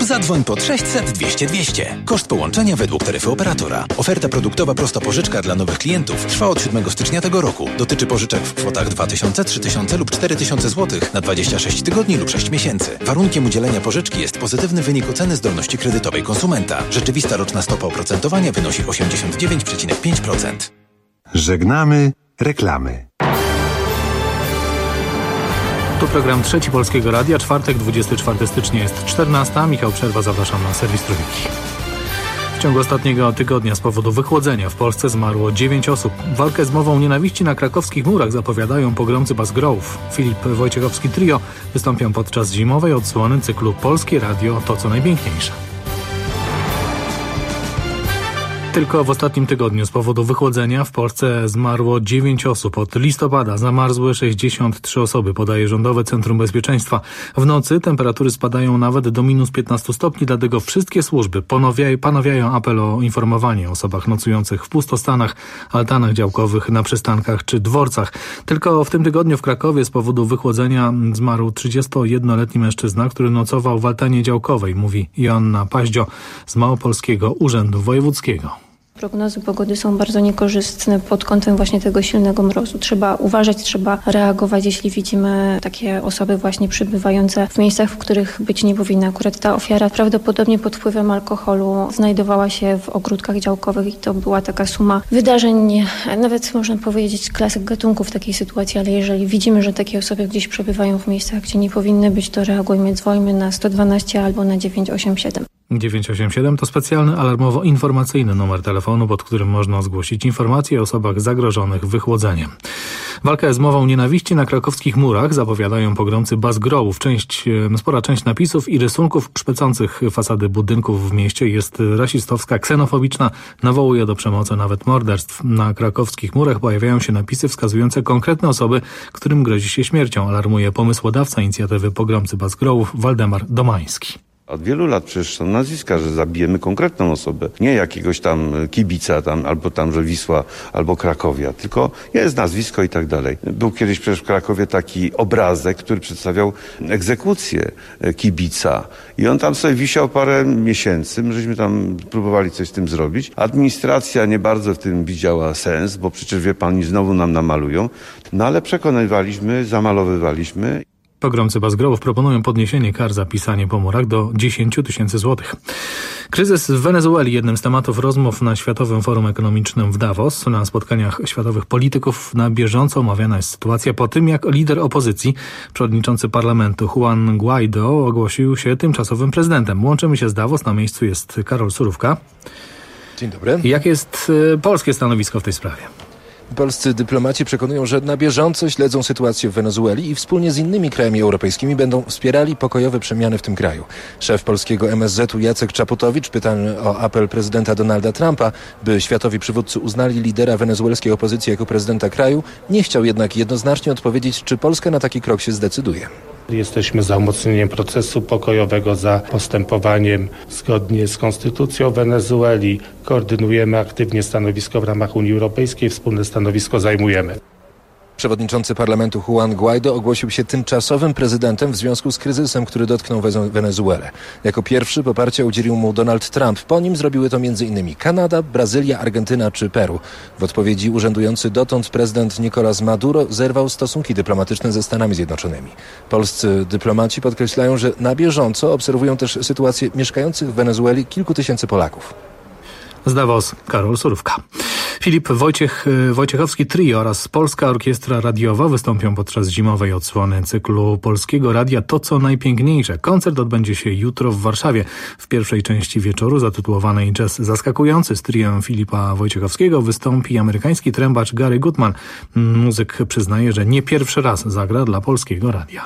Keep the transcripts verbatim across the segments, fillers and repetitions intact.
Zadzwoń pod sześćset dwieście dwieście. Koszt połączenia według taryfy operatora. Oferta produktowa prosta pożyczka dla nowych klientów trwa od siódmego stycznia tego roku. Dotyczy pożyczek w kwotach dwa tysiące, trzy tysiące lub cztery tysiące złotych na dwadzieścia sześć tygodni lub sześć miesięcy. Warunkiem udzielenia pożyczki jest pozytywny wynik oceny zdolności kredytowej konsumenta. Rzeczywista roczna stopa oprocentowania wynosi osiemdziesiąt dziewięć przecinek pięć procent. Żegnamy reklamy. To program Trzeci Polskiego Radia, czwartek, dwudziestego czwartego stycznia jest czternasta. Michał Przerwa, zapraszam na serwis Trójki. W ciągu ostatniego tygodnia z powodu wychłodzenia w Polsce zmarło dziewięć osób. Walkę z mową nienawiści na krakowskich murach zapowiadają pogromcy Basgrowów. Filip Wojciechowski Trio wystąpią podczas zimowej odsłony cyklu Polskie Radio to co najpiękniejsze. Tylko w ostatnim tygodniu z powodu wychłodzenia w Polsce zmarło dziewięć osób. Od listopada zamarzły sześćdziesiąt trzy osoby, podaje Rządowe Centrum Bezpieczeństwa. W nocy temperatury spadają nawet do minus piętnaście stopni, dlatego wszystkie służby ponawiają, ponawiają apel o informowanie o osobach nocujących w pustostanach, altanach działkowych, na przystankach czy dworcach. Tylko w tym tygodniu w Krakowie z powodu wychłodzenia zmarł trzydziestojednoletni mężczyzna, który nocował w altanie działkowej, mówi Joanna Paździo z Małopolskiego Urzędu Wojewódzkiego. Prognozy pogody są bardzo niekorzystne pod kątem właśnie tego silnego mrozu. Trzeba uważać, trzeba reagować, jeśli widzimy takie osoby właśnie przebywające w miejscach, w których być nie powinny. Akurat ta ofiara prawdopodobnie pod wpływem alkoholu znajdowała się w ogródkach działkowych i to była taka suma wydarzeń, nawet można powiedzieć klasyk gatunku w takiej sytuacji, ale jeżeli widzimy, że takie osoby gdzieś przebywają w miejscach, gdzie nie powinny być, to reagujmy, dzwońmy na sto dwanaście albo na dziewięć osiem siedem. dziewięć osiem siedem to specjalny alarmowo-informacyjny numer telefonu, pod którym można zgłosić informacje o osobach zagrożonych wychłodzeniem. Walkę z mową nienawiści na krakowskich murach zapowiadają pogromcy Basgrowów. Część, spora część napisów i rysunków szpecących fasady budynków w mieście jest rasistowska, ksenofobiczna, nawołuje do przemocy, nawet morderstw. Na krakowskich murach pojawiają się napisy wskazujące konkretne osoby, którym grozi się śmiercią, alarmuje pomysłodawca inicjatywy pogromcy Basgrowów Waldemar Domański. Od wielu lat przecież są nazwiska, że zabijemy konkretną osobę. Nie jakiegoś tam kibica, tam, albo tam, że Wisła, albo Krakowia, tylko jest nazwisko i tak dalej. Był kiedyś przecież w Krakowie taki obrazek, który przedstawiał egzekucję kibica. I on tam sobie wisiał parę miesięcy. My żeśmy tam próbowali coś z tym zrobić. Administracja nie bardzo w tym widziała sens, bo przecież wie pan, znowu nam namalują. No ale przekonywaliśmy, zamalowywaliśmy. Pogromcy Basgrowów proponują podniesienie kar za pisanie po murach do dziesięć tysięcy złotych. Kryzys w Wenezueli, jednym z tematów rozmów na Światowym Forum Ekonomicznym w Davos. Na spotkaniach światowych polityków na bieżąco omawiana jest sytuacja po tym, jak lider opozycji, przewodniczący parlamentu Juan Guaido ogłosił się tymczasowym prezydentem. Łączymy się z Davos, na miejscu jest Karol Surówka. Dzień dobry. Jakie jest polskie stanowisko w tej sprawie? Polscy dyplomaci przekonują, że na bieżąco śledzą sytuację w Wenezueli i wspólnie z innymi krajami europejskimi będą wspierali pokojowe przemiany w tym kraju. Szef polskiego M S Z u Jacek Czaputowicz, pytany o apel prezydenta Donalda Trumpa, by światowi przywódcy uznali lidera wenezuelskiej opozycji jako prezydenta kraju, nie chciał jednak jednoznacznie odpowiedzieć, czy Polska na taki krok się zdecyduje. Jesteśmy za umocnieniem procesu pokojowego, za postępowaniem zgodnie z konstytucją Wenezueli. Koordynujemy aktywnie stanowisko w ramach Unii Europejskiej, wspólne stanowisko zajmujemy. Przewodniczący parlamentu Juan Guaido ogłosił się tymczasowym prezydentem w związku z kryzysem, który dotknął Wenezuelę. Jako pierwszy poparcia udzielił mu Donald Trump. Po nim zrobiły to m.in. Kanada, Brazylia, Argentyna czy Peru. W odpowiedzi urzędujący dotąd prezydent Nicolás Maduro zerwał stosunki dyplomatyczne ze Stanami Zjednoczonymi. Polscy dyplomaci podkreślają, że na bieżąco obserwują też sytuację mieszkających w Wenezueli kilku tysięcy Polaków. Z Davos Karol Surówka. Filip Wojciech, Wojciechowski Trio oraz Polska Orkiestra Radiowa wystąpią podczas zimowej odsłony cyklu Polskiego Radia to co najpiękniejsze. Koncert odbędzie się jutro w Warszawie. W pierwszej części wieczoru zatytułowanej Jazz Zaskakujący z triem Filipa Wojciechowskiego wystąpi amerykański trębacz Gary Goodman. Muzyk przyznaje, że nie pierwszy raz zagra dla Polskiego Radia.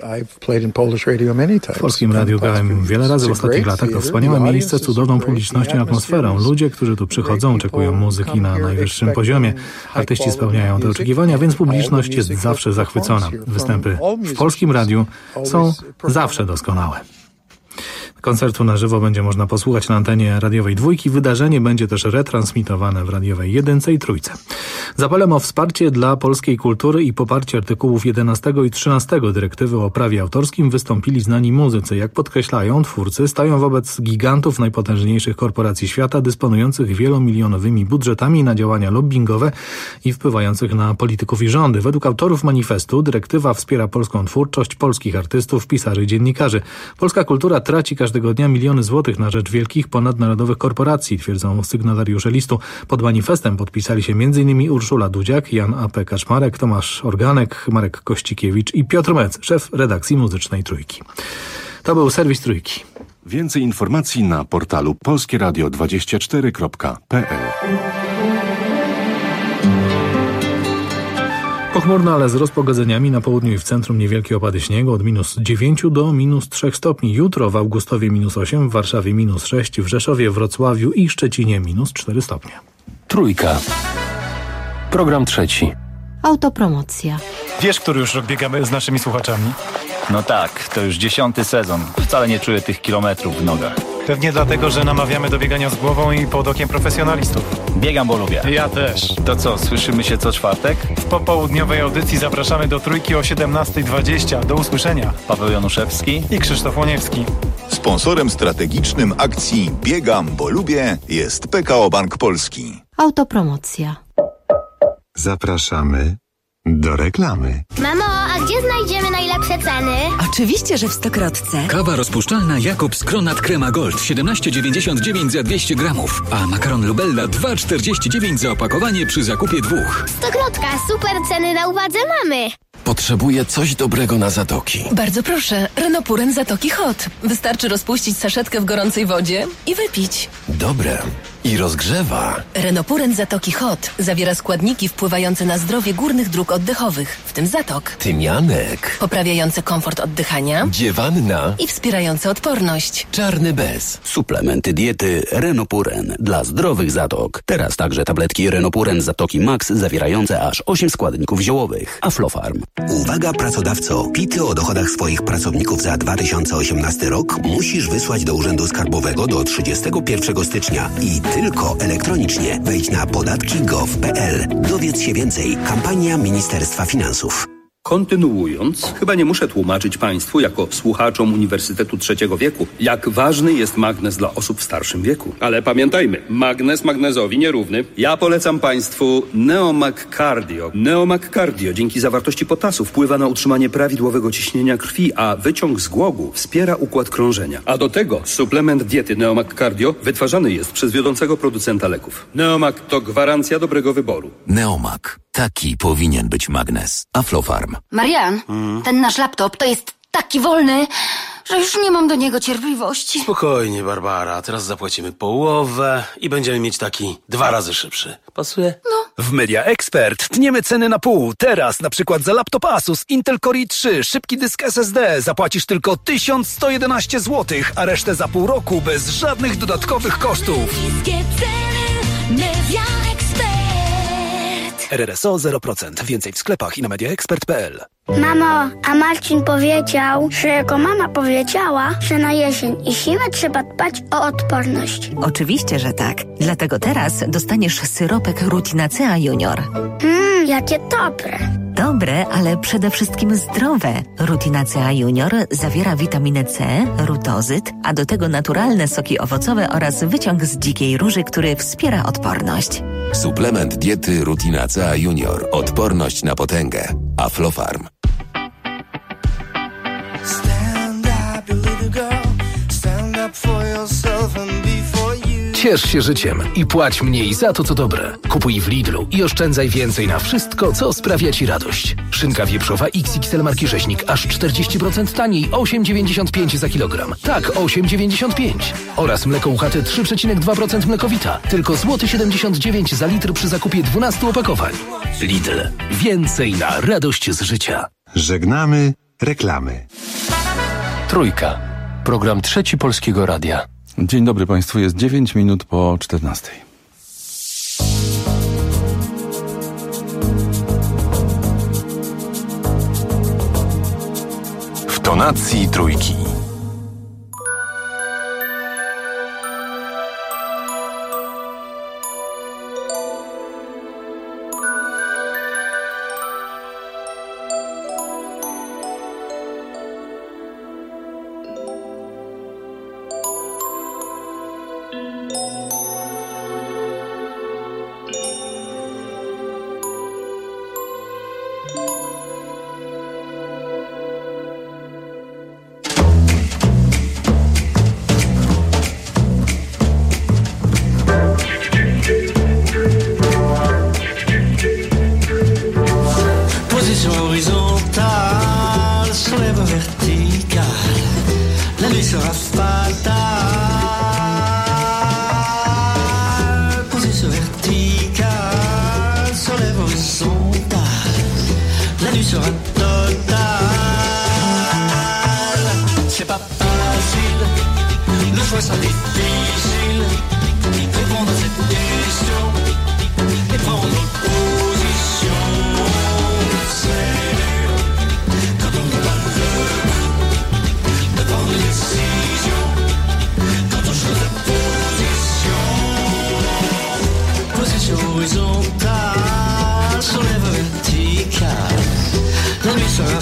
W Polskim Radiu grałem wiele razy w ostatnich latach. To wspaniałe miejsce, cudowną publicznością i atmosferą. Ludzie, którzy tu przychodzą, oczekują muzyki na najwyższym poziomie. Artyści spełniają te oczekiwania, więc publiczność jest zawsze zachwycona. Występy w Polskim Radiu są zawsze doskonałe. Koncertu na żywo będzie można posłuchać na antenie radiowej Dwójki. Wydarzenie będzie też retransmitowane w radiowej Jedynce i Trójce. Z apelem o wsparcie dla polskiej kultury i poparcie artykułów jedenastego i trzynastego dyrektywy o prawie autorskim wystąpili znani muzycy. Jak podkreślają twórcy, stają wobec gigantów najpotężniejszych korporacji świata, dysponujących wielomilionowymi budżetami na działania lobbingowe i wpływających na polityków i rządy. Według autorów manifestu dyrektywa wspiera polską twórczość, polskich artystów, pisarzy i dziennikarzy. Polska kultura traci każdego dnia miliony złotych na rzecz wielkich ponadnarodowych korporacji, twierdzą sygnatariusze listu. Pod manifestem podpisali się m.in. Urszula Dudziak, Jan A P. Kaczmarek, Tomasz Organek, Marek Kościkiewicz i Piotr Mec, szef redakcji muzycznej Trójki. To był serwis Trójki. Więcej informacji na portalu polskie radio dwadzieścia cztery kropka p l. Pochmurno, ale z rozpogodzeniami. Na południu i w centrum niewielkie opady śniegu od minus dziewięciu do minus trzech stopni. Jutro w Augustowie minus osiem, w Warszawie minus sześć, w Rzeszowie, Wrocławiu i Szczecinie minus cztery stopnie. Trójka. Program trzeci. Autopromocja. Wiesz, który już rok biegamy z naszymi słuchaczami? No tak, to już dziesiąty sezon. Wcale nie czuję tych kilometrów w nogach. Pewnie dlatego, że namawiamy do biegania z głową i pod okiem profesjonalistów. Biegam, bo lubię. Ja też. To co, słyszymy się co czwartek? W popołudniowej audycji zapraszamy do Trójki o siedemnasta dwadzieścia. Do usłyszenia. Paweł Januszewski i Krzysztof Łoniewski. Sponsorem strategicznym akcji Biegam, bo lubię jest P K O Bank Polski. Autopromocja. Zapraszamy do reklamy. Mamo, a gdzie znajdziemy najlepsze ceny? Oczywiście, że w Stokrotce. Kawa rozpuszczalna Jakobs Kronat Crema Gold siedemnaście dziewięćdziesiąt dziewięć za dwieście gramów, a makaron Lubella dwa czterdzieści dziewięć za opakowanie przy zakupie dwóch. Stokrotka, super ceny na uwadze mamy. Potrzebuję coś dobrego na zatoki. Bardzo proszę, Renopuren Zatoki Hot. Wystarczy rozpuścić saszetkę w gorącej wodzie i wypić. Dobre. I rozgrzewa. Renopuren Zatoki Hot zawiera składniki wpływające na zdrowie górnych dróg oddechowych, w tym zatok. Tymianek. Poprawiające komfort oddychania. Dziewanna. I wspierające odporność. Czarny bez. Suplementy diety Renopuren dla zdrowych zatok. Teraz także tabletki Renopuren Zatoki Max zawierające aż osiem składników ziołowych. Aflofarm. Uwaga pracodawco, pity o dochodach swoich pracowników za dwa tysiące osiemnasty rok musisz wysłać do Urzędu Skarbowego do trzydziestego pierwszego stycznia i tylko elektronicznie. Wejdź na podatki kropka gov kropka p l. Dowiedz się więcej. Kampania Ministerstwa Finansów. Kontynuując, chyba nie muszę tłumaczyć Państwu, jako słuchaczom Uniwersytetu Trzeciego Wieku, jak ważny jest magnez dla osób w starszym wieku. Ale pamiętajmy, magnez magnezowi nierówny. Ja polecam Państwu Neomag Cardio. Neomag Cardio dzięki zawartości potasu wpływa na utrzymanie prawidłowego ciśnienia krwi, a wyciąg z głogu wspiera układ krążenia. A do tego suplement diety Neomag Cardio wytwarzany jest przez wiodącego producenta leków. Neomag to gwarancja dobrego wyboru. Neomag. Taki powinien być magnes. Aflofarm. Marian, hmm? ten nasz laptop to jest taki wolny, że już nie mam do niego cierpliwości. Spokojnie, Barbara. Teraz zapłacimy połowę i będziemy mieć taki dwa razy szybszy. Pasuje? No. W Media Expert tniemy ceny na pół. Teraz na przykład za laptop Asus Intel Core i trzy, szybki dysk S S D zapłacisz tylko tysiąc sto jedenaście złotych, a resztę za pół roku bez żadnych dodatkowych kosztów. Media Expert. R R S O zero procent. Więcej w sklepach i na media expert kropka p l. Mamo, a Marcin powiedział, że jego mama powiedziała, że na jesień i zimę trzeba dbać o odporność. Oczywiście, że tak. Dlatego teraz dostaniesz syropek Rutinacea Junior. Mmm, jakie dobre. Dobre, ale przede wszystkim zdrowe. Rutinacea Junior zawiera witaminę C, rutozyt, a do tego naturalne soki owocowe oraz wyciąg z dzikiej róży, który wspiera odporność. Suplement diety Rutinacea Junior. Odporność na potęgę. Aflofarm. Ciesz się życiem i płać mniej za to, co dobre. Kupuj w Lidlu i oszczędzaj więcej na wszystko, co sprawia Ci radość. Szynka wieprzowa X X L marki Rzeźnik aż czterdzieści procent taniej, osiem dziewięćdziesiąt pięć za kilogram. Tak, osiem dziewięćdziesiąt pięć. Oraz mleko U H T trzy przecinek dwa procent mlekowita. Tylko złoty siedemdziesiąt dziewięć za litr przy zakupie dwunastu opakowań. Lidl. Więcej na radość z życia. Żegnamy reklamy. Trójka. Program Trzeci Polskiego Radia. Dzień dobry Państwu, jest dziewięć minut po czternastej. W tonacji Trójki. je vois ça difficile, répondre à cette question et prendre position. C'est dur quand on n'a pas le goût de prendre une décision, quand on change de position. Position horizontale, sur les verticales, la nuit sera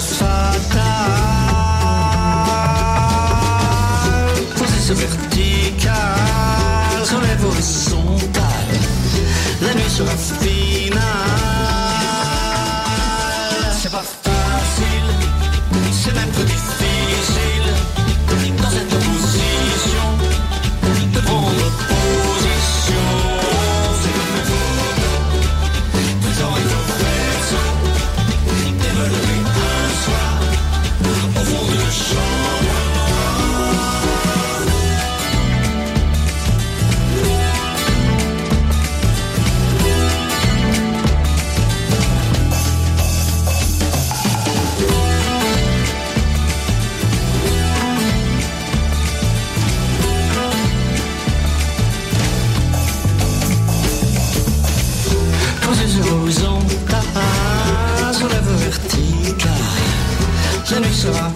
fatale. Position verticale, sur les horizontales, la nuit sera finale. C'est pas facile, c'est même plus difficile, dans cette position, de prendre position. C'est comme un photo, tout en il faut faire ça, développer un soir, au fond de la chambre. Horizontale, sur la verticale, la nuit sera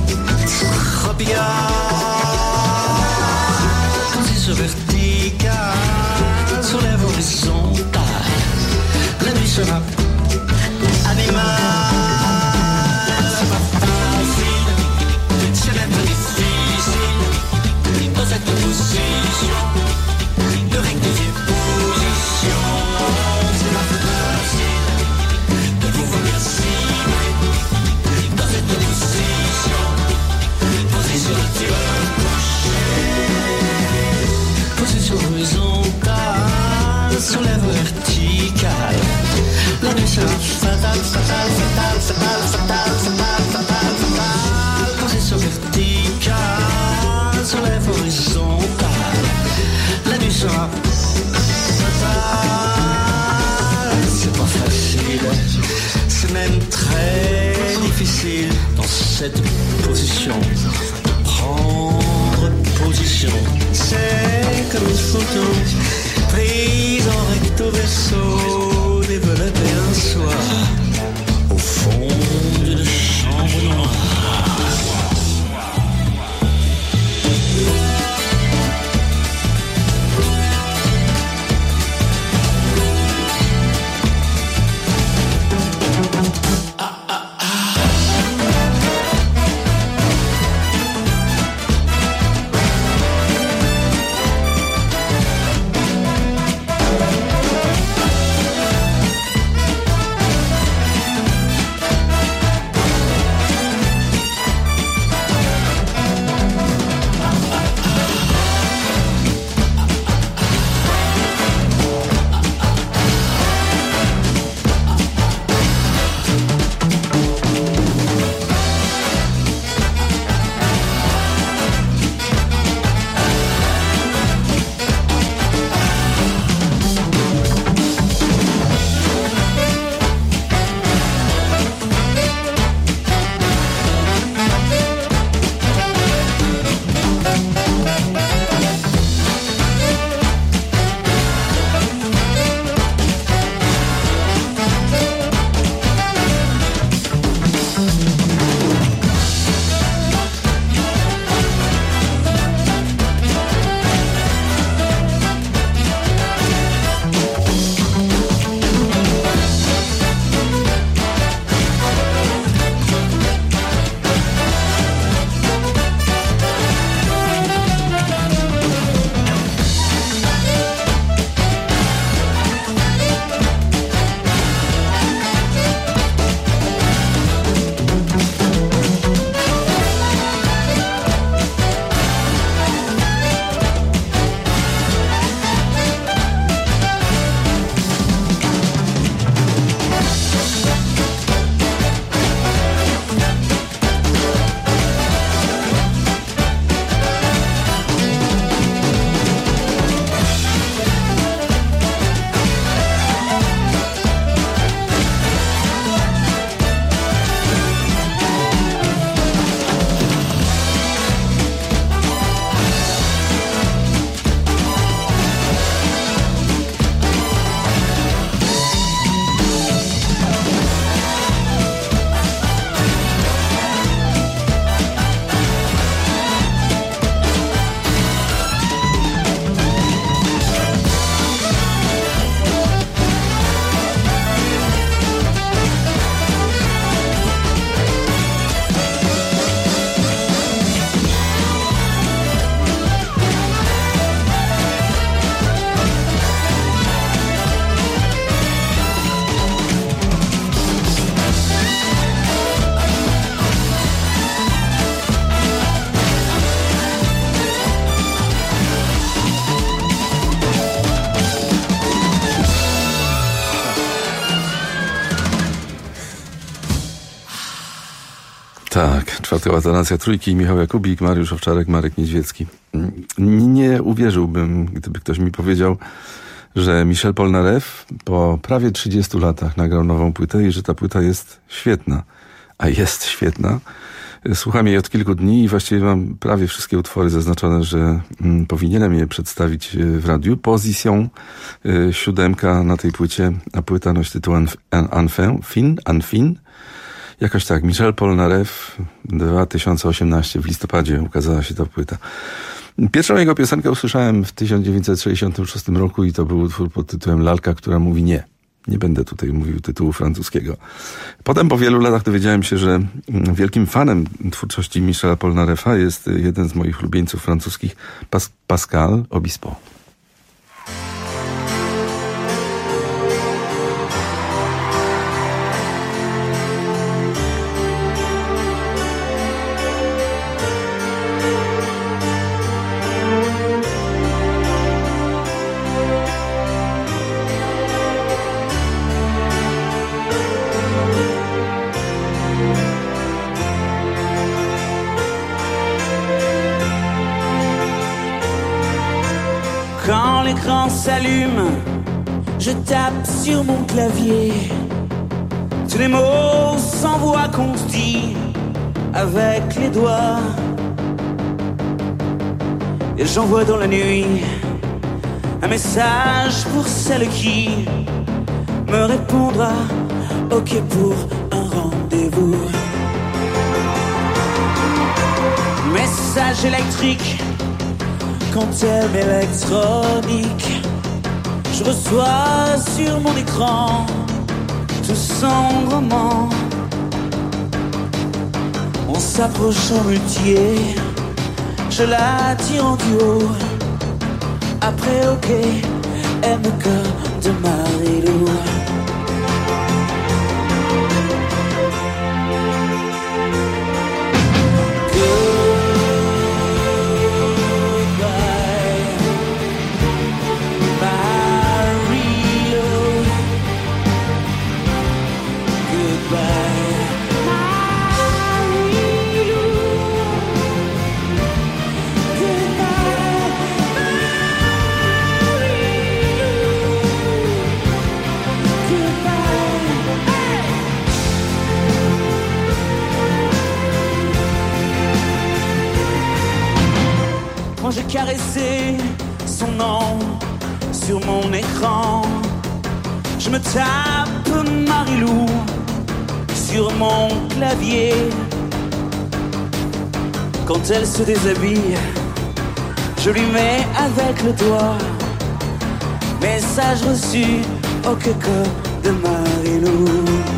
tropicale. Position verticale, sur la horizontale, la nuit sera animale. C'est pas facile, c'est même pas difficile, dans cette position, de rectifier position. C'est pas facile de pouvoir bien cibler dans cette position, position de tireur couché. Position horizontale, sur la verticale, la nuit sera fatale, fatale, fatale, fatale, fatale, fatale, fatale, fatale. Position verticale, sur la horizontale, la nuit sera fatale. C'est pas facile, c'est même très difficile dans cette position. Prendre position, c'est comme une photo prise en recto verso, développer un soir au fond d'une chambre noire. Tak, czwarta ładonacja Trójki, Michał Jakubik, Mariusz Owczarek, Marek Niedźwiecki. Nie uwierzyłbym, gdyby ktoś mi powiedział, że Michel Polnareff po prawie trzydziestu latach nagrał nową płytę i że ta płyta jest świetna. A jest świetna. Słucham jej od kilku dni i właściwie mam prawie wszystkie utwory zaznaczone, że mm, powinienem je przedstawić w radiu. Position, y, siódemka na tej płycie, a płyta nosi tytuł Enfin, Fin, Enfin. Jakoś tak, Michel Polnareff, dwa tysiące osiemnasty, w listopadzie ukazała się ta płyta. Pierwszą jego piosenkę usłyszałem w tysiąc dziewięćset sześćdziesiątym szóstym roku i to był utwór pod tytułem Lalka, która mówi nie. Nie będę tutaj mówił tytułu francuskiego. Potem po wielu latach dowiedziałem się, że wielkim fanem twórczości Michela Polnareffa jest jeden z moich ulubieńców francuskich, Pas- Pascal Obispo. Quand l'écran s'allume, je tape sur mon clavier. Tous les mots sans voix qu'on se dit avec les doigts. Et j'envoie dans la nuit un message pour celle qui me répondra OK pour un rendez-vous. Message électrique, quantum électronique. Je reçois sur mon écran tout son roman. On s'approche en muletier, je la tire en duo. Après OK, M K de Marilou. Quand j'ai caressé son nom sur mon écran, je me tape Marilou sur mon clavier. Quand elle se déshabille, je lui mets avec le doigt message reçu au coco de Marilou.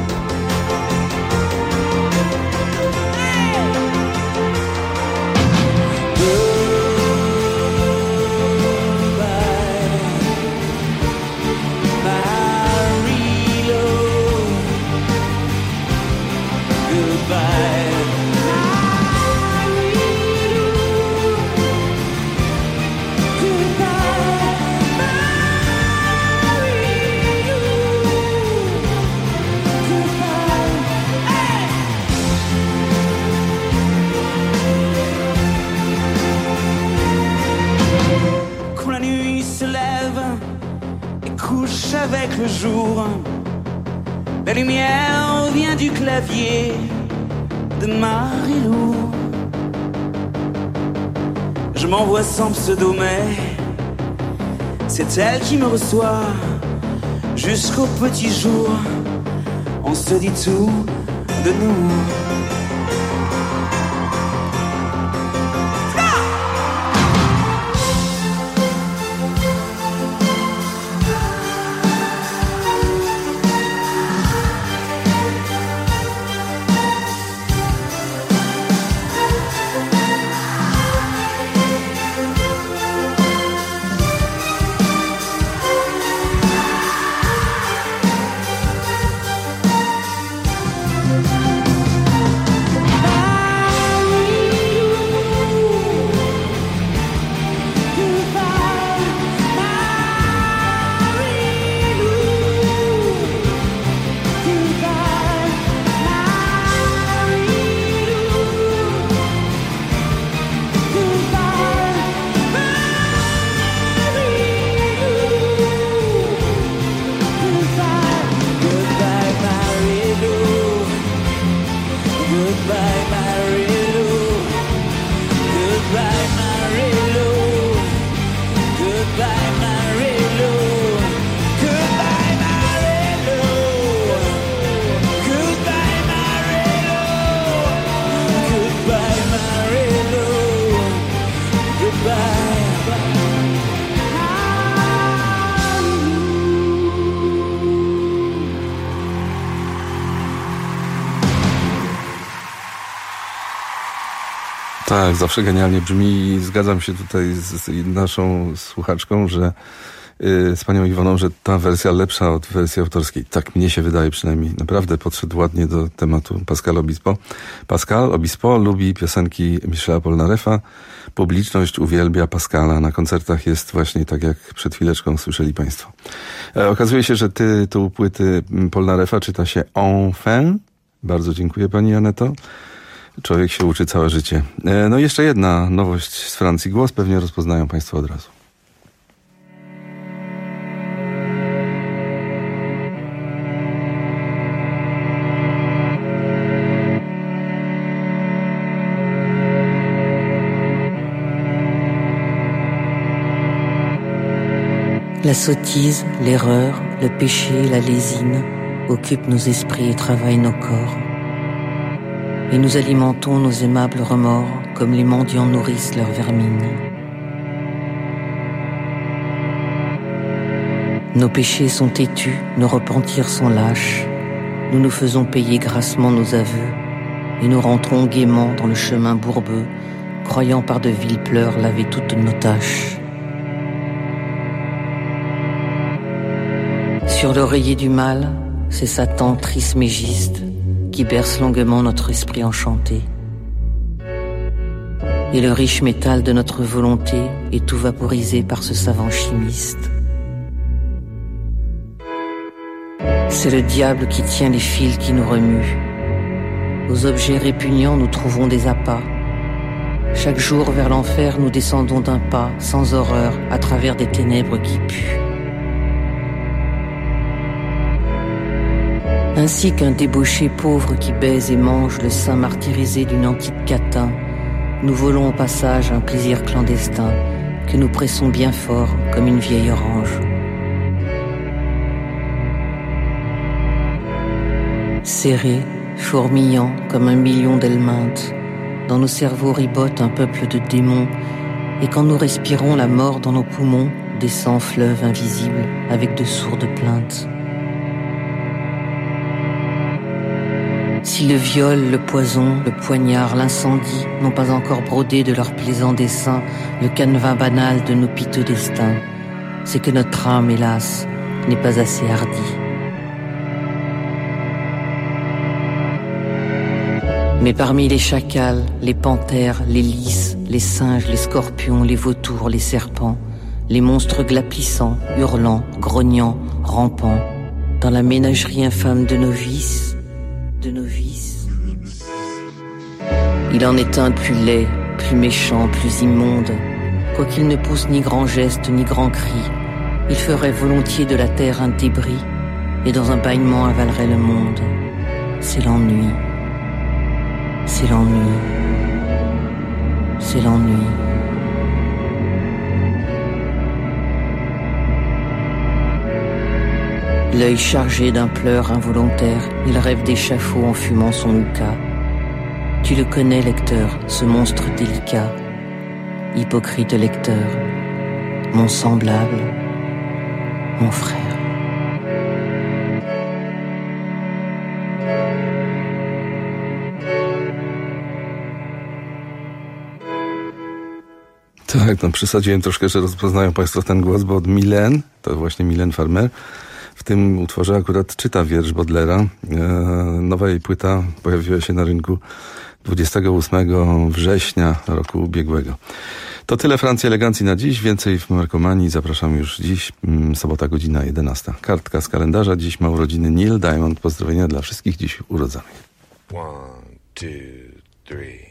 Avec le jour, la lumière vient du clavier de Marilou. Je m'envoie sans pseudo, mais c'est elle qui me reçoit jusqu'au petit jour. On se dit tout de nous. Tak, zawsze genialnie brzmi i zgadzam się tutaj z, z naszą słuchaczką, że yy, z panią Iwoną, że ta wersja lepsza od wersji autorskiej. Tak mnie się wydaje przynajmniej. Naprawdę podszedł ładnie do tematu Pascal Obispo. Pascal Obispo lubi piosenki Michela Polnarefa. Publiczność uwielbia Pascala. Na koncertach jest właśnie tak, jak przed chwileczką słyszeli państwo. E, okazuje się, że tytuł płyty Polnarefa czyta się Enfin. Bardzo dziękuję pani Aneto. Człowiek się uczy całe życie. E, no i jeszcze jedna nowość z Francji. Głos pewnie rozpoznają państwo od razu. La sottise, l'erreur, le péché, la lésine occupent nos esprits et travaillent nos corps. Et nous alimentons nos aimables remords comme les mendiants nourrissent leurs vermines. Nos péchés sont têtus, nos repentirs sont lâches. Nous nous faisons payer grassement nos aveux et nous rentrons gaiement dans le chemin bourbeux, croyant par de vils pleurs laver toutes nos tâches. Sur l'oreiller du mal, c'est Satan trismégiste qui berce longuement notre esprit enchanté. Et le riche métal de notre volonté est tout vaporisé par ce savant chimiste. C'est le diable qui tient les fils qui nous remuent. Aux objets répugnants, nous trouvons des appâts. Chaque jour vers l'enfer, nous descendons d'un pas, sans horreur, à travers des ténèbres qui puent. Ainsi qu'un débauché pauvre qui baise et mange le sein martyrisé d'une antique catin, nous volons au passage un plaisir clandestin que nous pressons bien fort comme une vieille orange. Serrés, fourmillant comme un million d'helminthes, dans nos cerveaux ribote un peuple de démons, et quand nous respirons la mort dans nos poumons, descend fleuve invisible avec de sourdes plaintes. Si le viol, le poison, le poignard, l'incendie n'ont pas encore brodé de leur plaisant dessin le canevas banal de nos piteux destins, c'est que notre âme, hélas, n'est pas assez hardie. Mais parmi les chacals, les panthères, les lys, les singes, les scorpions, les vautours, les serpents, les monstres glapissants, hurlants, grognants, rampants, dans la ménagerie infâme de nos vices, de nos vices. Il en est un plus laid, plus méchant, plus immonde. Quoiqu'il ne pousse ni grand geste ni grand cri, il ferait volontiers de la terre un débris et dans un bâillement avalerait le monde. C'est l'ennui, c'est l'ennui, c'est l'ennui. L'œil chargé d'un pleur involontaire, il rêve d'échafaud en fumant son hookah. Tu le connais, lecteur, ce monstre délicat. Hypocrite lecteur, mon semblable, mon frère. Tak, no przesadziłem troszkę, że rozpoznają państwo ten głos, bo od Mylène, to właśnie Mylène Farmer, w tym utworze akurat czyta wiersz Baudelaire'a. Nowa jej płyta pojawiła się na rynku dwudziestego ósmego września roku ubiegłego. To tyle Francji Elegancji na dziś. Więcej w Markomanii zapraszam już dziś. Sobota, godzina jedenasta. Kartka z kalendarza. Dziś ma urodziny Neil Diamond. Pozdrowienia dla wszystkich dziś urodzonych. One, two, three.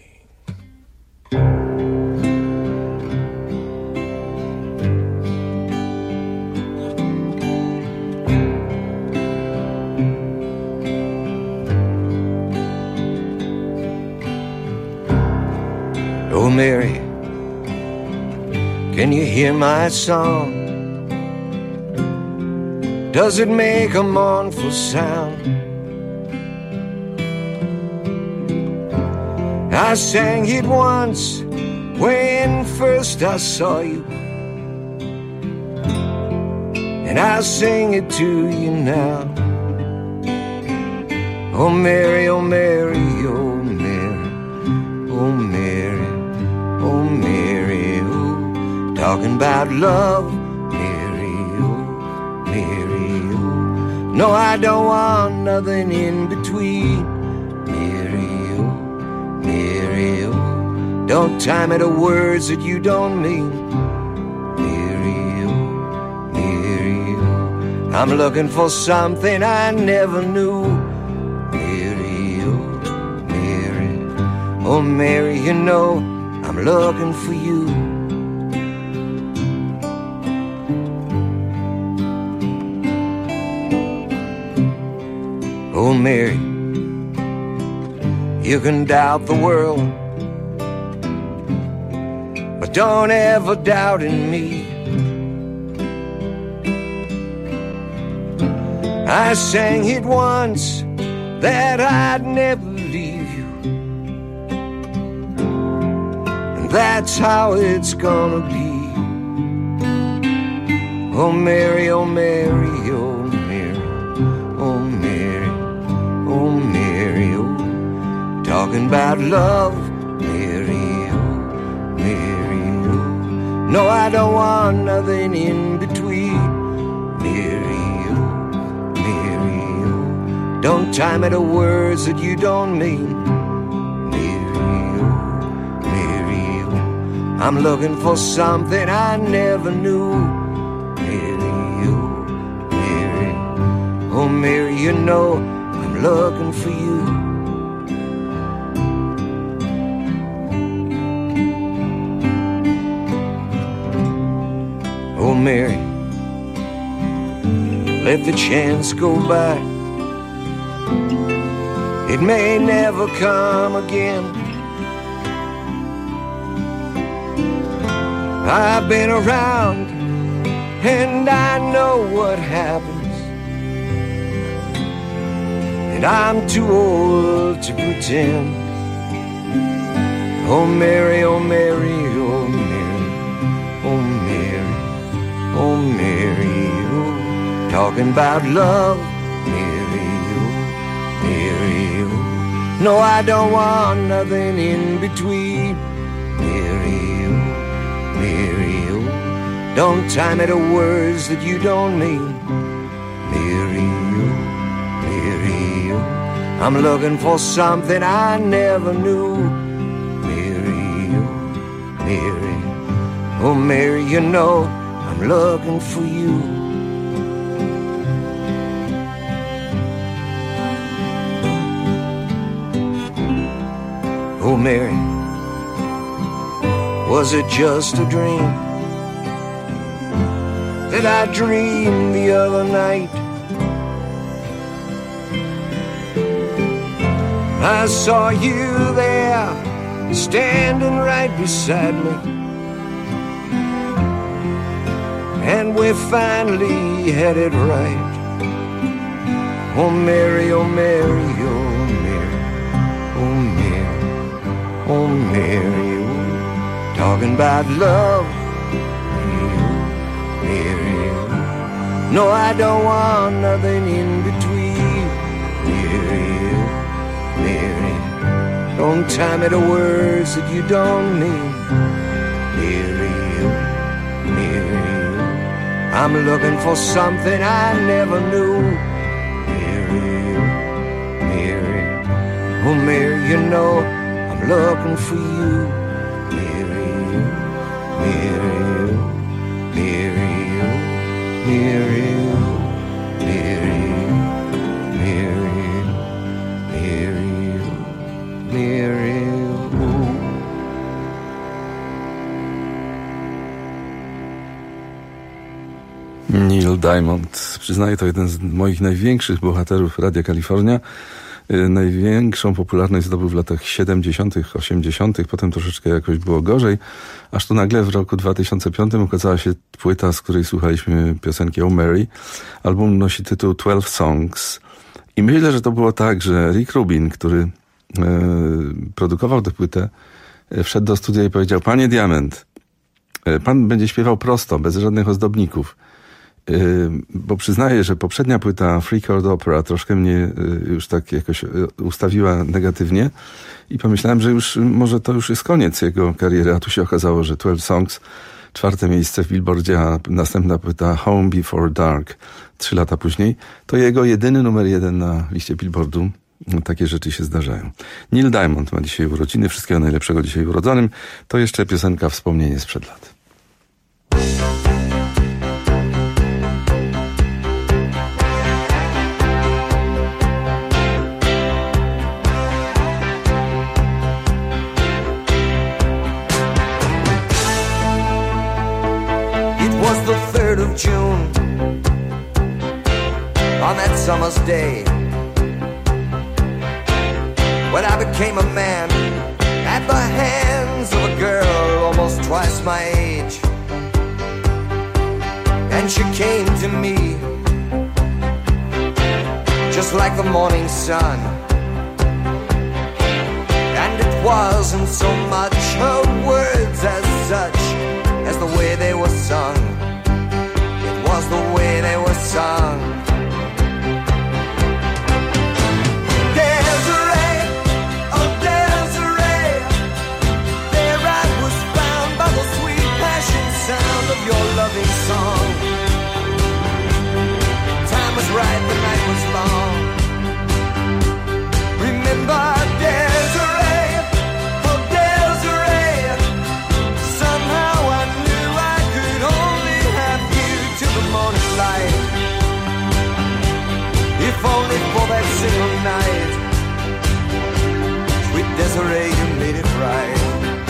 Oh, Mary, can you hear my song? Does it make a mournful sound? I sang it once when first I saw you, and I sing it to you now. Oh, Mary, oh, Mary, oh, Mary, oh, Mary. oh Mary, oh, talking about love, Mary, oh, Mary, oh. No, I don't want nothing in between, Mary, oh, Mary, oh. Don't tie me to words that you don't mean, Mary, oh, Mary, oh. I'm looking for something I never knew, Mary, oh, Mary, oh Mary, you know I'm looking for you. Oh Mary, you can doubt the world, but don't ever doubt in me. I sang it once that I'd never leave you, and that's how it's gonna be. Oh Mary, oh Mary, oh Mary, oh Mary, oh Mary, oh, talking about love, Mary, oh, Mary, oh. No, I don't want nothing in between, Mary, oh, Mary, oh. Don't tie me to words that you don't mean, Mary, oh, Mary, oh. I'm looking for something I never knew, Mary, oh, Mary, oh Mary, you know I'm looking for you. Oh Mary, let the chance go by, it may never come again. I've been around and I know what happens, and I'm too old to pretend. Oh Mary, oh Mary, oh Mary, oh Mary, oh Mary, oh, talking about love, Mary, oh, Mary, oh. No, I don't want nothing in between, Mary, oh, Mary, oh. Don't tie me to words that you don't mean, Mary, oh, Mary, oh. I'm looking for something I never knew, Mary, oh, Mary, oh Mary, you know I'm looking for you. Oh Mary, was it just a dream that I dreamed the other night? I saw you there, standing right beside me, and we finally had it right. Oh Mary, oh Mary, oh Mary, oh Mary, oh Mary, oh, talking about love, Mary, Mary, oh. No, I don't want nothing in between, Mary, Mary, don't tie me to words that you don't mean, Mary, Mary, I'm looking for something I never knew, Mary, Mary, oh Mary, you know I'm looking for you, Mary, Mary, Mary, Mary, Mary, Neil Diamond. Przyznaję, to jeden z moich największych bohaterów Radia Kalifornia. Największą popularność zdobył w latach siedemdziesiątych, osiemdziesiątych. Potem troszeczkę jakoś było gorzej. Aż tu nagle w roku dwa tysiące piątym ukazała się płyta, z której słuchaliśmy piosenki Oh Mary. Album nosi tytuł twelve songs. I myślę, że to było tak, że Rick Rubin, który e, produkował tę płytę, e, wszedł do studia i powiedział: Panie Diament, e, pan będzie śpiewał prosto, bez żadnych ozdobników. bo przyznaję, że poprzednia płyta Three Chord Opera troszkę mnie już tak jakoś ustawiła negatywnie i pomyślałem, że już może to już jest koniec jego kariery, a tu się okazało, że twelve Songs, czwarte miejsce w Billboardzie, a następna płyta Home Before Dark, trzy lata później, to jego jedyny numer jeden na liście Billboardu. No, takie rzeczy się zdarzają. Neil Diamond ma dzisiaj urodziny, wszystkiego najlepszego dzisiaj urodzonym. To jeszcze piosenka Wspomnienie sprzed lat. It was the third of June, on that summer's day, when I became a man at the hands of a girl almost twice my age. And she came to me just like the morning sun. And it wasn't so much her words as such as the way they were sung. It was the way they were sung. Your loving song. Time was right, the night was long. Remember Desiree, oh Desiree. Somehow I knew I could only have you till the morning light. If only for that single night. Sweet Desiree, you made it right.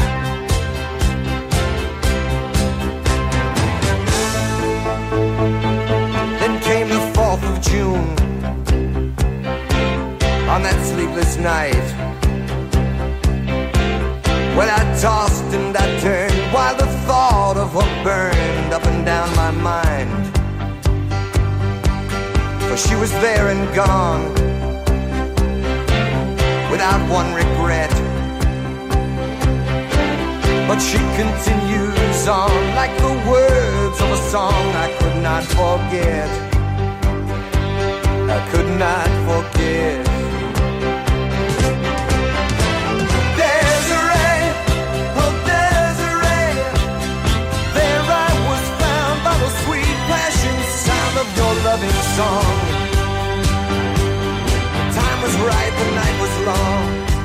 Of June, on that sleepless night, when I tossed and I turned while the thought of her burned up and down my mind. For she was there and gone, without one regret. But she continues on like the words of a song I could not forget. I could not forget. Desiree, oh Desiree, there I was found by the sweet passion sound of your loving song. Time was right, the night was long.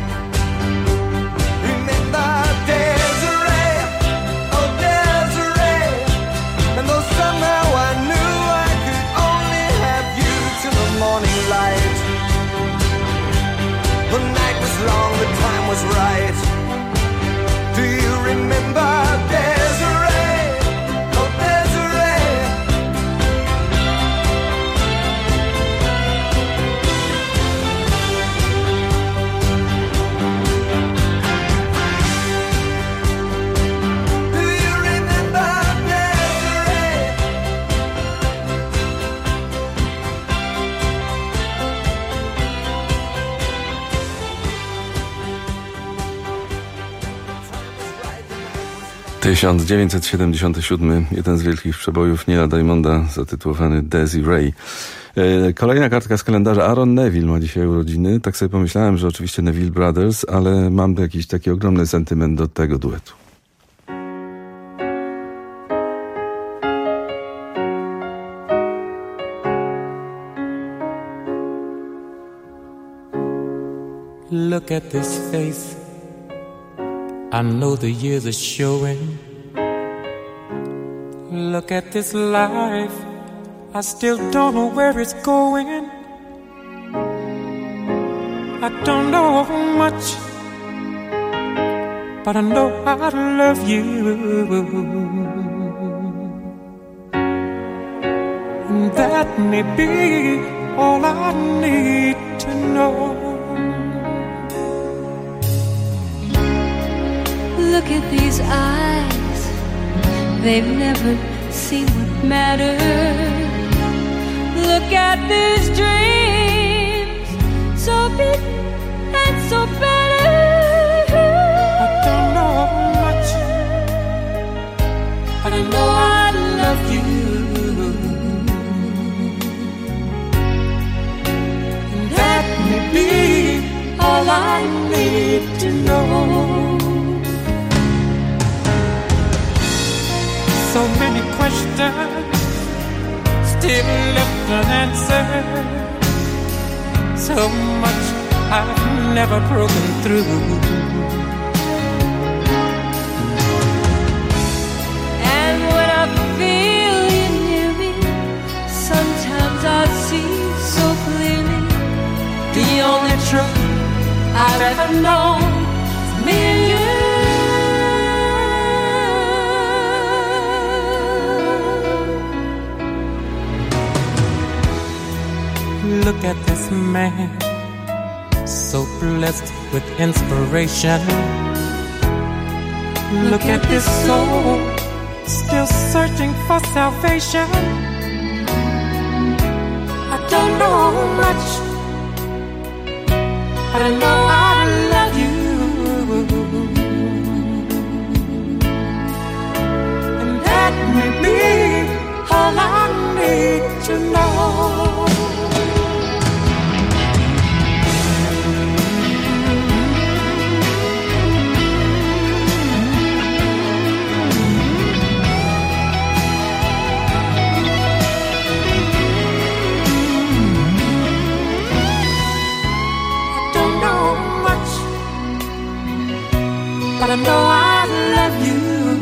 Remember Desiree, oh Desiree, and though somehow I knew I could only have you till the morning light. The night was long, the time was right. Do you remember Desiree? Oh Desiree. Do you remember Desiree? tysiąc dziewięćset siedemdziesiąty siódmy, jeden z wielkich przebojów Neila Diamonda, zatytułowany Desiree. Kolejna kartka z kalendarza. Aaron Neville ma dzisiaj urodziny. Tak sobie pomyślałem, że oczywiście Neville Brothers, ale mam jakiś taki ogromny sentyment do tego duetu. Look at this face, I know the years are showing. Look at this life, I still don't know where it's going. I don't know much, but I know I love you. And that may be all I need to know. Look at these eyes, they've never seen what matters. Look at these dreams, so big and so better. I don't know much, but I know I love you. all I need to know. So many questions still left unanswered. So much I've never broken through. And when I feel you near me, sometimes I see so clearly the only truth I've ever known is me and you. Look at this man, so blessed with inspiration. Look at this soul, still searching for salvation. I don't know much, but I know I love you. And that may be all I need to know. But I know I love you.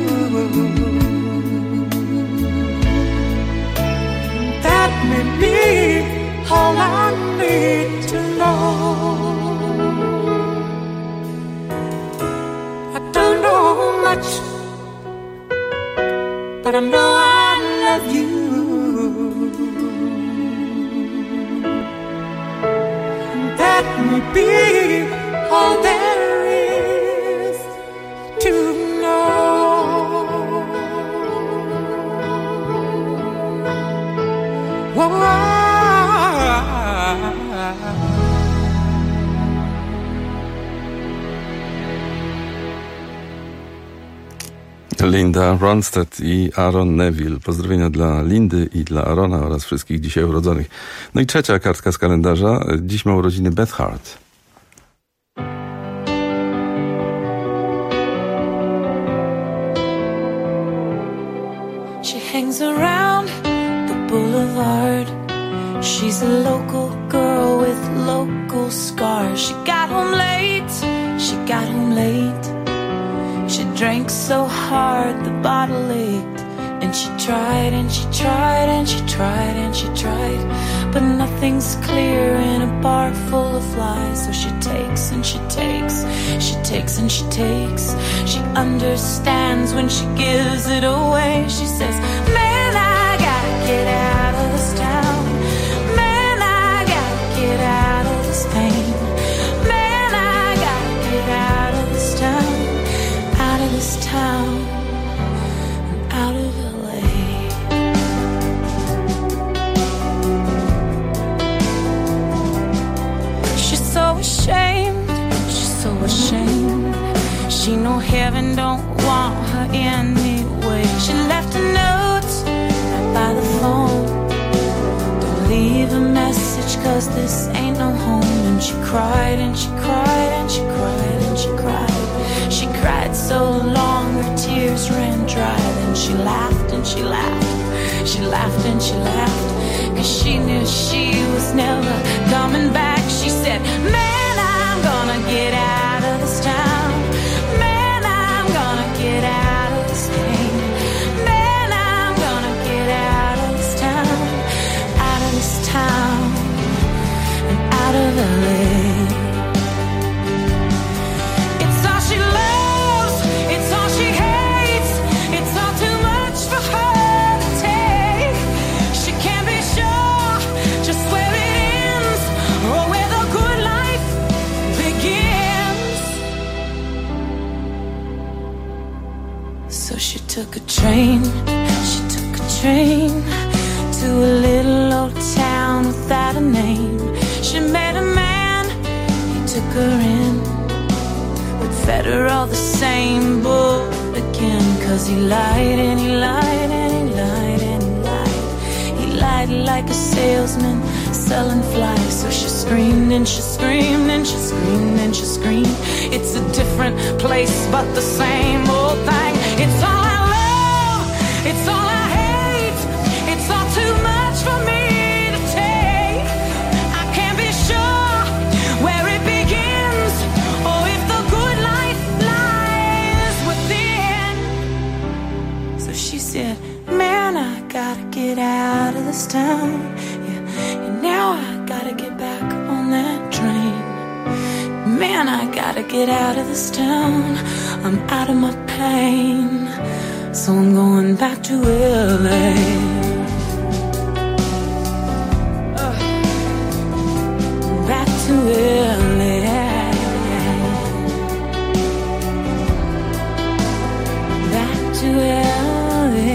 That may be all I need to know. I don't know much, but I know I love you. That may be all there is to know. Whoa. Linda Ronstadt i Aaron Neville. Pozdrowienia dla Lindy i dla Aarona oraz wszystkich dzisiaj urodzonych. No i trzecia kartka z kalendarza. Dziś ma urodziny Beth Hart. Hangs around the boulevard. She's a local girl with local scars. She got home late, she got home late. She drank so hard the bottle ached. And she tried and she tried and she tried and she tried, but nothing's clear in a bar full of lies. So she takes and she takes, she takes and she takes. She understands when she gives it away. She says, man, I gotta get out of this town. Man, I gotta get out of this pain. Man, I gotta get out of this town. Out of this town and out of L A. She's so ashamed, she's so ashamed. She know heaven don't want her anyway. She left a note right by the phone. Don't leave a message, cause this ain't no home. And she cried and she cried and she cried and she cried. She cried so long her tears ran dry. Then she laughed and she laughed. She laughed and she laughed, cause she knew she was never coming back. She said, man, I'm gonna get out of this town. Man, I'm gonna get out of this pain. Man, I'm gonna get out of this town. Out of this town and out of L A. It's all she loves, it's all she hates. It's all too much for her to take. She can't be sure just where it ends or where the good life begins. So she took a train, she took a train to a little old town without a name. She met a man, he took her in, but fed her all the same bull again. Cause he lied and he lied and he lied and he lied. He lied like a salesman selling flies. So she screamed and she screamed and she screamed and she screamed. It's a different place but the same old thing. It's all I love, it's all I hate, it's all too much for me to take. I can't be sure where it begins or if the good life lies within. So she said, man, I gotta get out of this town. Yeah, and now I gotta get back on that train. Man, I gotta get out of this town. I'm out of my pain, so I'm going back to L A. Uh, back to L A. Back to L A.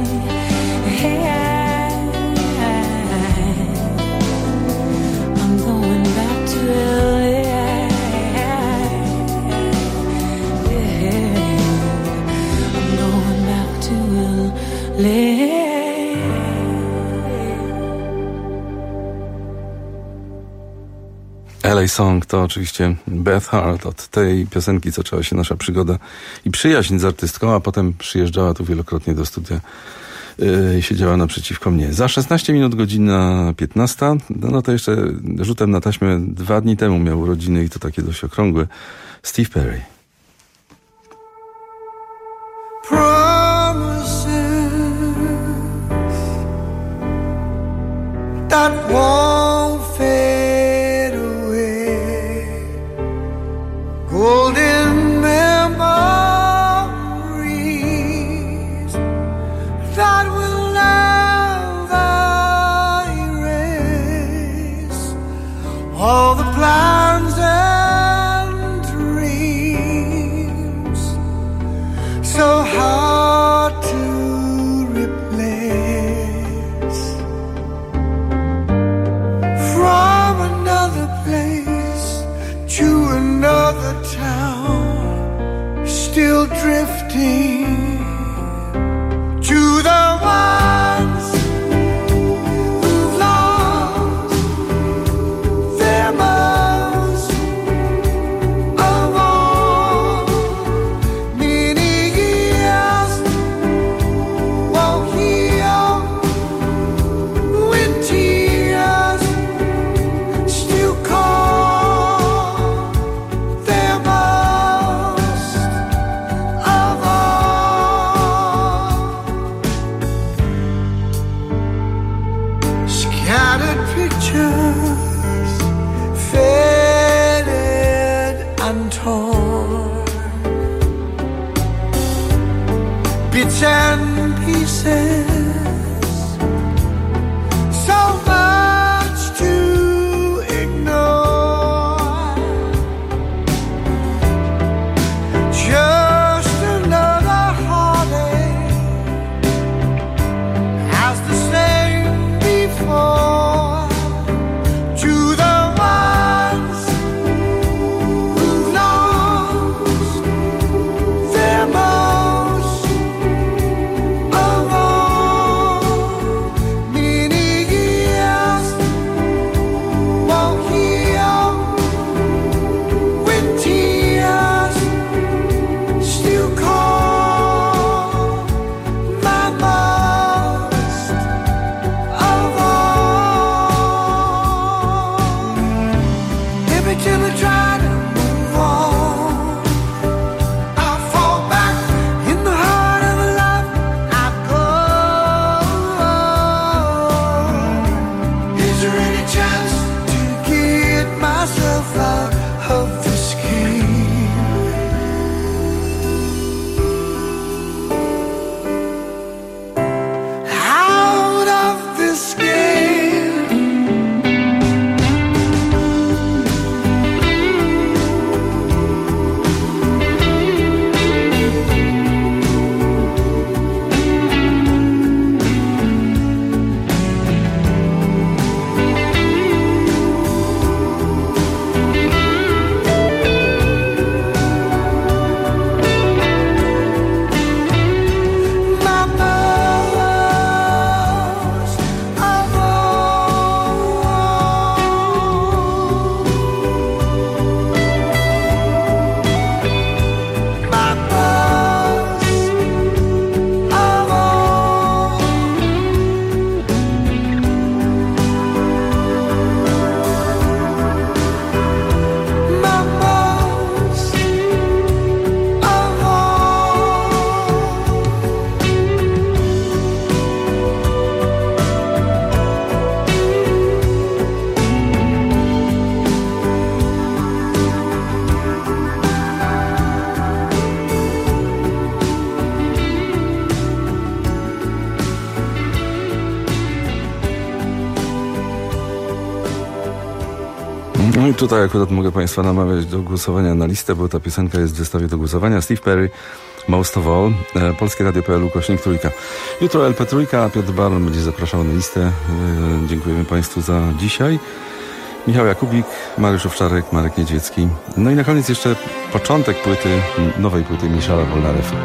I'm going back to L A. L A Song to oczywiście Beth Hart. Od tej piosenki zaczęła się nasza przygoda i przyjaźń z artystką, a potem przyjeżdżała tu wielokrotnie do studia i yy, siedziała naprzeciwko mnie. Za szesnaście minut godzina piętnasta. No to jeszcze rzutem na taśmę, dwa dni temu miał urodziny i to takie dość okrągłe. Steve Perry. Promises that won't fade away, golden memories that will never erase all the plans and dreams so hard to replace. From another place to another town, still drifting to the ones who've lost their most of all. Many years won't heal when tears still call their most of all. Scattered pictures, faded and torn, bits and pieces, so much to ignore. Just another heartache, as the same before. To the ones who've lost their most of all. No i tutaj akurat mogę Państwa namawiać do głosowania na listę, bo ta piosenka jest w zestawie do głosowania. Steve Perry, Most of All, e, Polskie Radio kropka p l, ukośnik trójka. Jutro L P trójka, a Piotr Baron będzie zapraszał na listę. E, dziękujemy Państwu za dzisiaj. Michał Jakubik, Mariusz Owczarek, Marek Niedźwiecki. No i na koniec jeszcze początek płyty, nowej płyty Michela Polnarefa.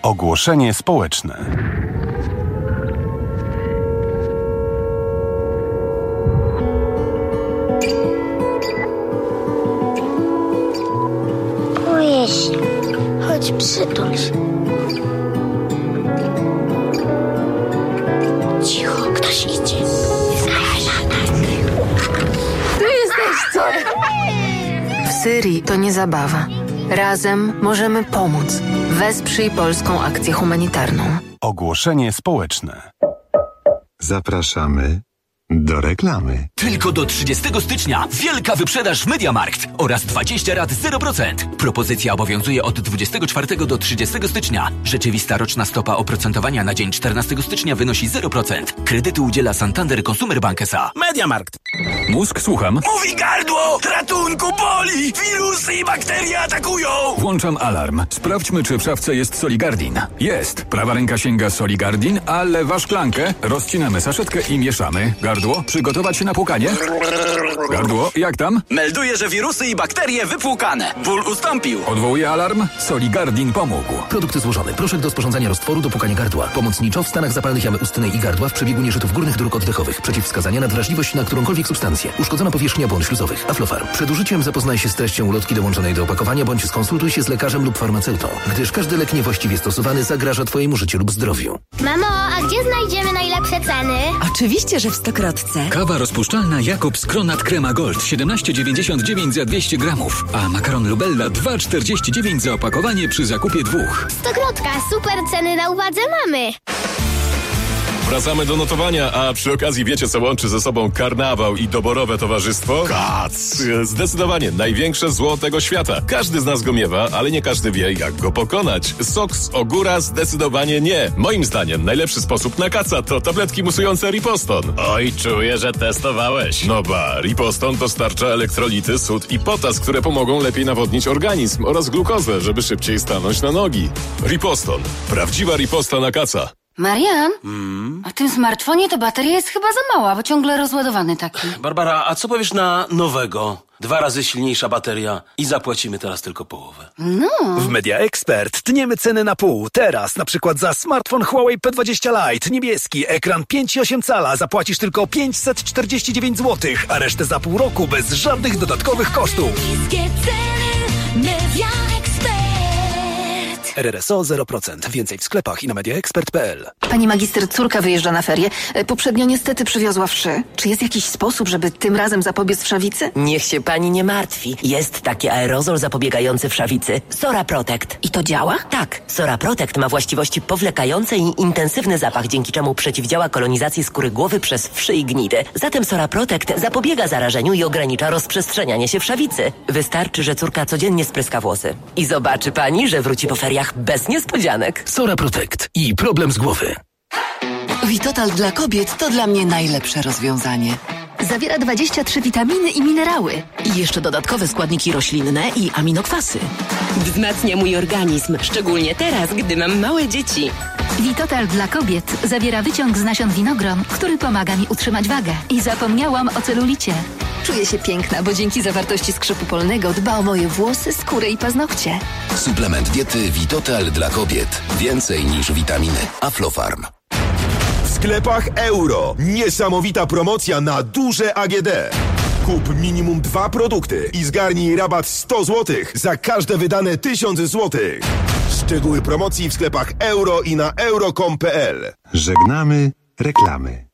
Ogłoszenie społeczne. Boję się. Chodź, przytul się. Cicho, ktoś idzie. Tu jesteście! W Syrii to nie zabawa. Razem możemy pomóc. Wesprzyj polską akcję humanitarną. Ogłoszenie społeczne. Zapraszamy do reklamy. Tylko do trzydziestego stycznia wielka wyprzedaż w MediaMarkt oraz dwadzieścia rat zero procent. Propozycja obowiązuje od dwudziestego czwartego do trzydziestego stycznia. Rzeczywista roczna stopa oprocentowania na dzień czternastego stycznia wynosi zero procent. Kredyty udziela Santander Consumer Bank S A. MediaMarkt. Mózg, słucham. Mówi gardło! Ratunku, boli! Wirusy i bakterie atakują! Włączam alarm. Sprawdźmy, czy w szafce jest Soligardin. Jest. Prawa ręka sięga Soligardin, a lewa szklankę. Rozcinamy saszetkę i mieszamy. Gardło, przygotować się na płukanie? Gardło, jak tam? Melduję, że wirusy i bakterie wypłukane. Ból ustąpił. Odwołuję alarm. Soligardin pomógł. Produkt złożony. Proszek do sporządzania roztworu do płukania gardła. Pomocniczo w stanach zapalnych jamy ustnej i gardła w przebiegu nieżytów górnych dróg oddechowych. Przeciwwskazania na wrażliwość na którąkolwiek substancję. Uszkodzona powierzchnia błon śluzowych. Aflofarm. Przed użyciem zapoznaj się z treścią ulotki dołączonej do opakowania bądź skonsultuj się z lekarzem lub farmaceutą, gdyż każdy lek niewłaściwie stosowany zagraża Twojemu życiu lub zdrowiu. Mamo, a gdzie znajdziemy najlepsze ceny? Oczywiście, że w Stokrotce. Kawa rozpuszczalna Jakobs Kronat Crema Gold siedemnaście dziewięćdziesiąt dziewięć za dwieście gramów, a makaron Lubella dwa czterdzieści dziewięć za opakowanie przy zakupie dwóch. Stokrotka, super ceny na uwadze mamy. Wracamy do notowania, a przy okazji wiecie, co łączy ze sobą karnawał i doborowe towarzystwo? Kac! Zdecydowanie największe zło tego świata. Każdy z nas go miewa, ale nie każdy wie, jak go pokonać. Sok z ogóra zdecydowanie nie. Moim zdaniem najlepszy sposób na kaca to tabletki musujące Riposton. Oj, czuję, że testowałeś. No ba, Riposton dostarcza elektrolity, sód i potas, które pomogą lepiej nawodnić organizm oraz glukozę, żeby szybciej stanąć na nogi. Riposton. Prawdziwa riposta na kaca. Marian, mm? a w tym smartfonie to bateria jest chyba za mała, bo ciągle rozładowany taki. Barbara, a co powiesz na nowego? Dwa razy silniejsza bateria i zapłacimy teraz tylko połowę. No. W Media Expert tniemy ceny na pół. Teraz na przykład za smartfon Huawei P dwadzieścia Lite niebieski, ekran pięć i osiem cala zapłacisz tylko pięćset czterdzieści dziewięć złotych, a resztę za pół roku bez żadnych dodatkowych kosztów. Niskie ceny, Media Expert. R R S O zero procent. Więcej w sklepach i na mediaexpert kropka p l. Pani magister, córka wyjeżdża na ferie. Poprzednio niestety przywiozła wszy. Czy jest jakiś sposób, żeby tym razem zapobiec wszawicy? Niech się pani nie martwi. Jest taki aerozol zapobiegający wszawicy. Sora Protect. I to działa? Tak. Sora Protect ma właściwości powlekające i intensywny zapach, dzięki czemu przeciwdziała kolonizacji skóry głowy przez wszy i gnidy. Zatem Sora Protect zapobiega zarażeniu i ogranicza rozprzestrzenianie się wszawicy. Wystarczy, że córka codziennie spryska włosy. I zobaczy pani, że wróci po feriach bez niespodzianek. Sora Protect i problem z głowy. Vitotal dla kobiet to dla mnie najlepsze rozwiązanie. Zawiera dwadzieścia trzy witaminy i minerały. I jeszcze dodatkowe składniki roślinne i aminokwasy. Wzmacnia mój organizm, szczególnie teraz, gdy mam małe dzieci. Vitotal dla kobiet zawiera wyciąg z nasion winogron, który pomaga mi utrzymać wagę. I zapomniałam o celulicie. Czuję się piękna, bo dzięki zawartości skrzypu polnego dba o moje włosy, skórę i paznokcie. Suplement diety Vitotal dla kobiet. Więcej niż witaminy. Aflofarm. W sklepach Euro. Niesamowita promocja na duże A G D. Kup minimum dwa produkty i zgarnij rabat sto złotych za każde wydane tysiąc złotych. Szczegóły promocji w sklepach Euro i na euro kropka com kropka p l. Żegnamy reklamy.